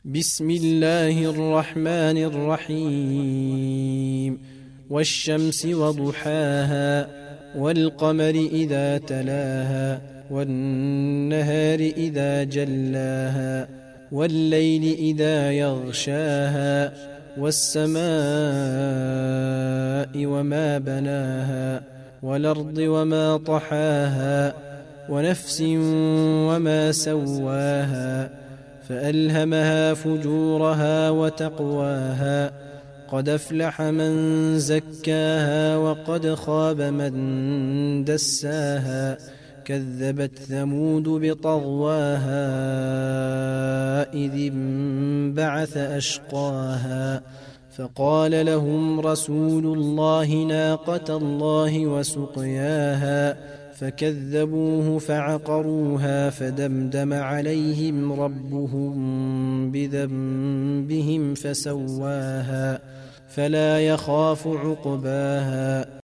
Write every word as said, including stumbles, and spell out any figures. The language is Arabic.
بسم الله الرحمن الرحيم والشمس وضحاها والقمر إذا تلاها والنهار إذا جلاها والليل إذا يغشاها والسماء وما بناها والأرض وما طحاها ونفس وما سواها فألهمها فجورها وتقواها قد أفلح من زكاها وقد خاب من دساها كذبت ثمود بطغواها إذ انبعث أشقاها فقال لهم رسول الله ناقة الله وسقياها فكذبوه فعقروها فدمدم عليهم ربهم بذنبهم فسواها فلا يخاف عقباها.